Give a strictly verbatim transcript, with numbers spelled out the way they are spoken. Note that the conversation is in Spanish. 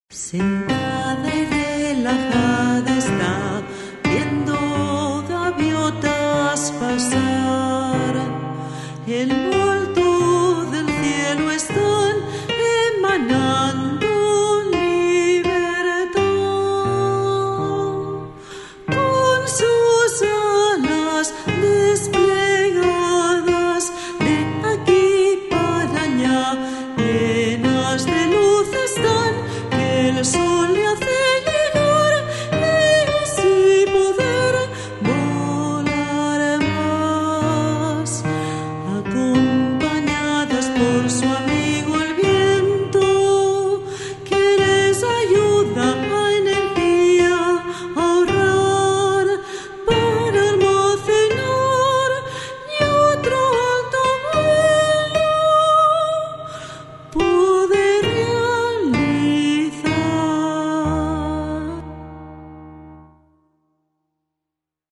Sentada y relajada está, viendo gaviotas pasar. El alto del cielo están emanando libertad. Con sus alas desplegadas, de aquí para allá, llenas de luz están, que el sol